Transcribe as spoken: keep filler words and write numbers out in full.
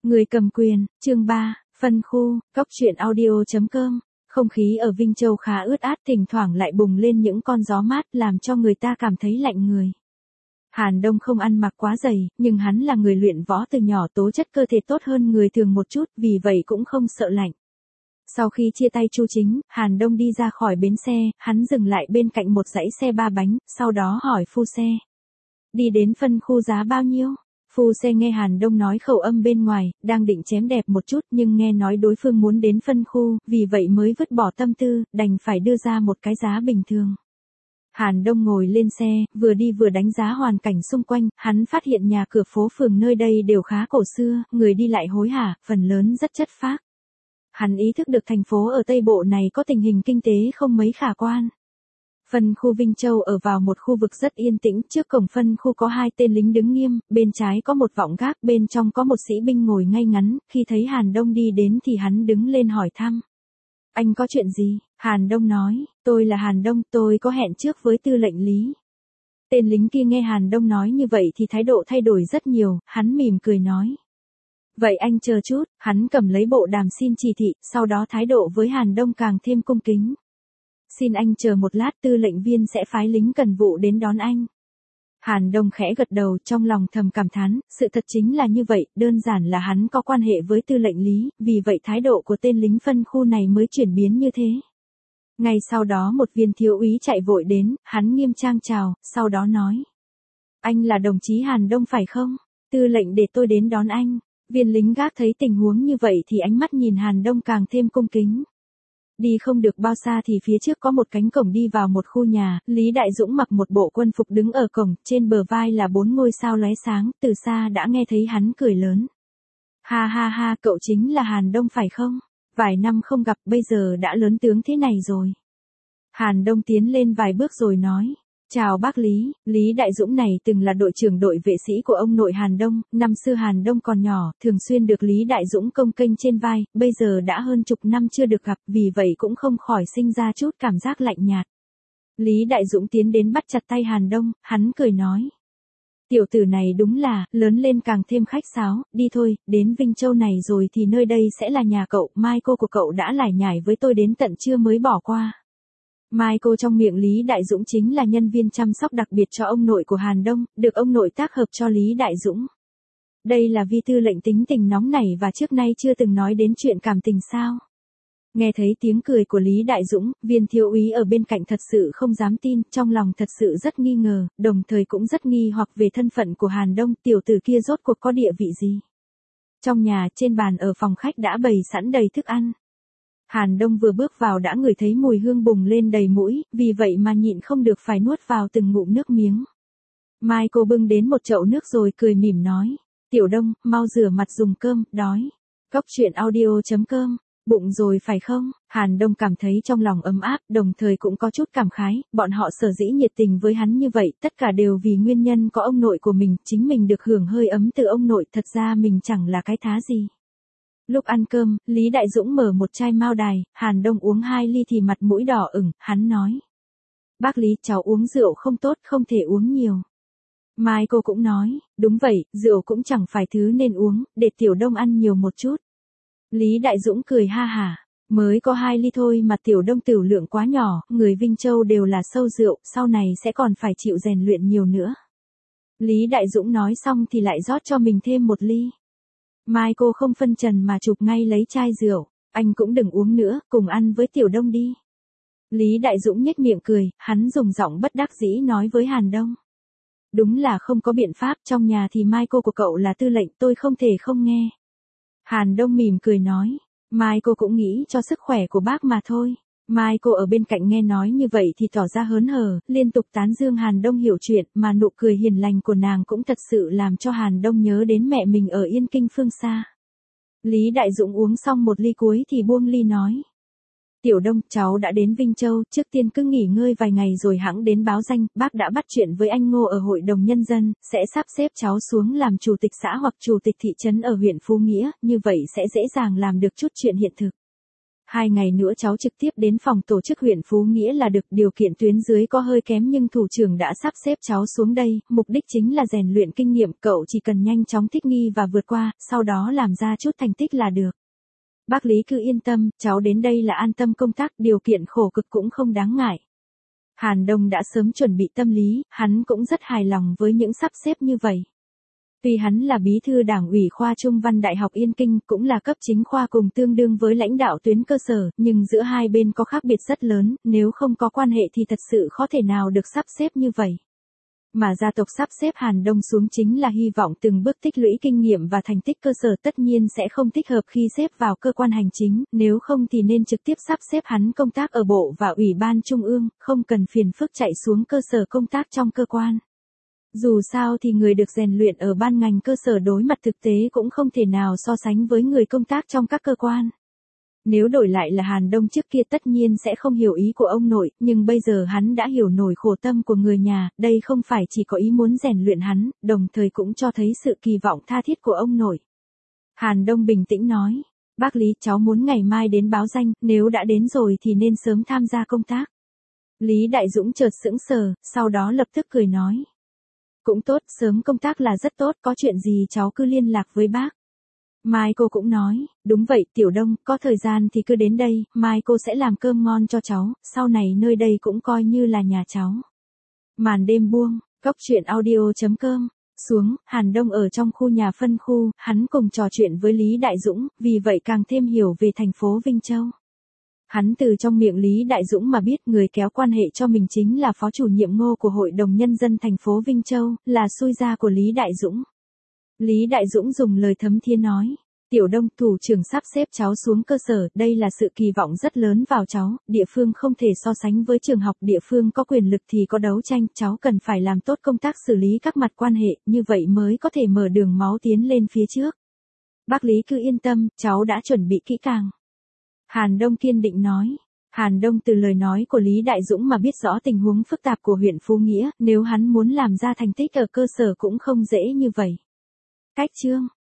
Người cầm quyền, chương ba, phân khu, cóc truyện audio chấm com. Không khí ở Vinh Châu khá ướt át, thỉnh thoảng lại bùng lên những con gió mát làm cho người ta cảm thấy lạnh người. Hàn Đông không ăn mặc quá dày, nhưng hắn là người luyện võ từ nhỏ, tố chất cơ thể tốt hơn người thường một chút, vì vậy cũng không sợ lạnh. Sau khi chia tay Chu Chính, Hàn Đông đi ra khỏi bến xe, hắn dừng lại bên cạnh một dãy xe ba bánh, sau đó hỏi phu xe. Đi đến phân khu giá bao nhiêu? Phu xe nghe Hàn Đông nói khẩu âm bên ngoài, đang định chém đẹp một chút nhưng nghe nói đối phương muốn đến phân khu, vì vậy mới vứt bỏ tâm tư, đành phải đưa ra một cái giá bình thường. Hàn Đông ngồi lên xe, vừa đi vừa đánh giá hoàn cảnh xung quanh, hắn phát hiện nhà cửa phố phường nơi đây đều khá cổ xưa, người đi lại hối hả, phần lớn rất chất phác. Hắn ý thức được thành phố ở Tây Bộ này có tình hình kinh tế không mấy khả quan. Phân khu Vinh Châu ở vào một khu vực rất yên tĩnh, trước cổng phân khu có hai tên lính đứng nghiêm, bên trái có một vọng gác, bên trong có một sĩ binh ngồi ngay ngắn, khi thấy Hàn Đông đi đến thì hắn đứng lên hỏi thăm. Anh có chuyện gì? Hàn Đông nói, tôi là Hàn Đông, tôi có hẹn trước với tư lệnh Lý. Tên lính kia nghe Hàn Đông nói như vậy thì thái độ thay đổi rất nhiều, hắn mỉm cười nói. Vậy anh chờ chút, hắn cầm lấy bộ đàm xin chỉ thị, sau đó thái độ với Hàn Đông càng thêm cung kính. Xin anh chờ một lát, tư lệnh viên sẽ phái lính cần vụ đến đón anh. Hàn Đông khẽ gật đầu, trong lòng thầm cảm thán, sự thật chính là như vậy, đơn giản là hắn có quan hệ với tư lệnh Lý, vì vậy thái độ của tên lính phân khu này mới chuyển biến như thế. Ngay sau đó một viên thiếu úy chạy vội đến, hắn nghiêm trang chào, sau đó nói. Anh là đồng chí Hàn Đông phải không? Tư lệnh để tôi đến đón anh. Viên lính gác thấy tình huống như vậy thì ánh mắt nhìn Hàn Đông càng thêm cung kính. Đi không được bao xa thì phía trước có một cánh cổng đi vào một khu nhà, Lý Đại Dũng mặc một bộ quân phục đứng ở cổng, trên bờ vai là bốn ngôi sao lóe sáng, từ xa đã nghe thấy hắn cười lớn. Ha ha ha, cậu chính là Hàn Đông phải không? Vài năm không gặp, bây giờ đã lớn tướng thế này rồi. Hàn Đông tiến lên vài bước rồi nói. Chào bác Lý, Lý Đại Dũng này từng là đội trưởng đội vệ sĩ của ông nội Hàn Đông, năm xưa Hàn Đông còn nhỏ, thường xuyên được Lý Đại Dũng công kênh trên vai, bây giờ đã hơn chục năm chưa được gặp, vì vậy cũng không khỏi sinh ra chút cảm giác lạnh nhạt. Lý Đại Dũng tiến đến bắt chặt tay Hàn Đông, hắn cười nói. Tiểu tử này đúng là, lớn lên càng thêm khách sáo, đi thôi, đến Vinh Châu này rồi thì nơi đây sẽ là nhà cậu, mai cô của cậu đã lải nhải với tôi đến tận trưa mới bỏ qua. Mai cô trong miệng Lý Đại Dũng chính là nhân viên chăm sóc đặc biệt cho ông nội của Hàn Đông, được ông nội tác hợp cho Lý Đại Dũng. Đây là vi tư lệnh tính tình nóng nảy và trước nay chưa từng nói đến chuyện cảm tình sao. Nghe thấy tiếng cười của Lý Đại Dũng, viên thiếu úy ở bên cạnh thật sự không dám tin, trong lòng thật sự rất nghi ngờ, đồng thời cũng rất nghi hoặc về thân phận của Hàn Đông, tiểu tử kia rốt cuộc có địa vị gì. Trong nhà, trên bàn ở phòng khách đã bày sẵn đầy thức ăn. Hàn Đông vừa bước vào đã ngửi thấy mùi hương bùng lên đầy mũi, vì vậy mà nhịn không được phải nuốt vào từng ngụm nước miếng. Mai cô bưng đến một chậu nước rồi cười mỉm nói. Tiểu Đông, mau rửa mặt dùng cơm, đói. Cóc truyện audio chấm com. Bụng rồi phải không? Hàn Đông cảm thấy trong lòng ấm áp, đồng thời cũng có chút cảm khái, bọn họ sở dĩ nhiệt tình với hắn như vậy, tất cả đều vì nguyên nhân có ông nội của mình, chính mình được hưởng hơi ấm từ ông nội, thật ra mình chẳng là cái thá gì. Lúc ăn cơm, Lý Đại Dũng mở một chai mao đài, Hàn Đông uống hai ly thì mặt mũi đỏ ửng, hắn nói. Bác Lý, cháu uống rượu không tốt, không thể uống nhiều. Mai cô cũng nói, đúng vậy, rượu cũng chẳng phải thứ nên uống, để Tiểu Đông ăn nhiều một chút. Lý Đại Dũng cười ha hả, mới có hai ly thôi mà Tiểu Đông tiểu lượng quá nhỏ, người Vinh Châu đều là sâu rượu, sau này sẽ còn phải chịu rèn luyện nhiều nữa. Lý Đại Dũng nói xong thì lại rót cho mình thêm một ly. Mai cô không phân trần mà chụp ngay lấy chai rượu, anh cũng đừng uống nữa, cùng ăn với Tiểu Đông đi. Lý Đại Dũng nhếch miệng cười, hắn dùng giọng bất đắc dĩ nói với Hàn Đông. Đúng là không có biện pháp, trong nhà thì Mai cô của cậu là tư lệnh, tôi không thể không nghe. Hàn Đông mỉm cười nói, Mai cô cũng nghĩ cho sức khỏe của bác mà thôi. Mai cô ở bên cạnh nghe nói như vậy thì tỏ ra hớn hở, liên tục tán dương Hàn Đông hiểu chuyện, mà nụ cười hiền lành của nàng cũng thật sự làm cho Hàn Đông nhớ đến mẹ mình ở Yên Kinh phương xa. Lý Đại Dũng uống xong một ly cuối thì buông ly nói. Tiểu Đông, cháu đã đến Vinh Châu, trước tiên cứ nghỉ ngơi vài ngày rồi hẵng đến báo danh, bác đã bắt chuyện với anh Ngô ở Hội đồng Nhân dân, sẽ sắp xếp cháu xuống làm chủ tịch xã hoặc chủ tịch thị trấn ở huyện Phú Nghĩa, như vậy sẽ dễ dàng làm được chút chuyện hiện thực. Hai ngày nữa cháu trực tiếp đến phòng tổ chức huyện Phú Nghĩa là được, điều kiện tuyến dưới có hơi kém nhưng thủ trưởng đã sắp xếp cháu xuống đây, mục đích chính là rèn luyện kinh nghiệm, cậu chỉ cần nhanh chóng thích nghi và vượt qua, sau đó làm ra chút thành tích là được. Bác Lý cứ yên tâm, cháu đến đây là an tâm công tác, điều kiện khổ cực cũng không đáng ngại. Hàn Đông đã sớm chuẩn bị tâm lý, hắn cũng rất hài lòng với những sắp xếp như vậy. Tuy hắn là bí thư đảng ủy khoa Trung văn Đại học Yên Kinh, cũng là cấp chính khoa cùng tương đương với lãnh đạo tuyến cơ sở, nhưng giữa hai bên có khác biệt rất lớn, nếu không có quan hệ thì thật sự khó thể nào được sắp xếp như vậy. Mà gia tộc sắp xếp Hàn Đông xuống chính là hy vọng từng bước tích lũy kinh nghiệm và thành tích cơ sở, tất nhiên sẽ không thích hợp khi xếp vào cơ quan hành chính, nếu không thì nên trực tiếp sắp xếp hắn công tác ở bộ và ủy ban trung ương, không cần phiền phức chạy xuống cơ sở công tác trong cơ quan. Dù sao thì người được rèn luyện ở ban ngành cơ sở đối mặt thực tế cũng không thể nào so sánh với người công tác trong các cơ quan. Nếu đổi lại là Hàn Đông trước kia tất nhiên sẽ không hiểu ý của ông nội, nhưng bây giờ hắn đã hiểu nổi khổ tâm của người nhà, đây không phải chỉ có ý muốn rèn luyện hắn, đồng thời cũng cho thấy sự kỳ vọng tha thiết của ông nội. Hàn Đông bình tĩnh nói, bác Lý, cháu muốn ngày mai đến báo danh, nếu đã đến rồi thì nên sớm tham gia công tác. Lý Đại Dũng chợt sững sờ, sau đó lập tức cười nói. Cũng tốt, sớm công tác là rất tốt, có chuyện gì cháu cứ liên lạc với bác. Mai cô cũng nói, đúng vậy Tiểu Đông, có thời gian thì cứ đến đây, mai cô sẽ làm cơm ngon cho cháu, sau này nơi đây cũng coi như là nhà cháu. Màn đêm buông, cốc truyện audio chấm com, xuống, Hàn Đông ở trong khu nhà phân khu, hắn cùng trò chuyện với Lý Đại Dũng, vì vậy càng thêm hiểu về thành phố Vinh Châu. Hắn từ trong miệng Lý Đại Dũng mà biết người kéo quan hệ cho mình chính là phó chủ nhiệm Ngô của Hội đồng Nhân dân thành phố Vinh Châu, là xui gia của Lý Đại Dũng. Lý Đại Dũng dùng lời thấm thía nói, Tiểu Đông, thủ trưởng sắp xếp cháu xuống cơ sở, đây là sự kỳ vọng rất lớn vào cháu, địa phương không thể so sánh với trường học, địa phương có quyền lực thì có đấu tranh, cháu cần phải làm tốt công tác xử lý các mặt quan hệ, như vậy mới có thể mở đường máu tiến lên phía trước. Bác Lý cứ yên tâm, cháu đã chuẩn bị kỹ càng. Hàn Đông kiên định nói. Hàn Đông từ lời nói của Lý Đại Dũng mà biết rõ tình huống phức tạp của huyện Phú Nghĩa, nếu hắn muốn làm ra thành tích ở cơ sở cũng không dễ như vậy. Cách chương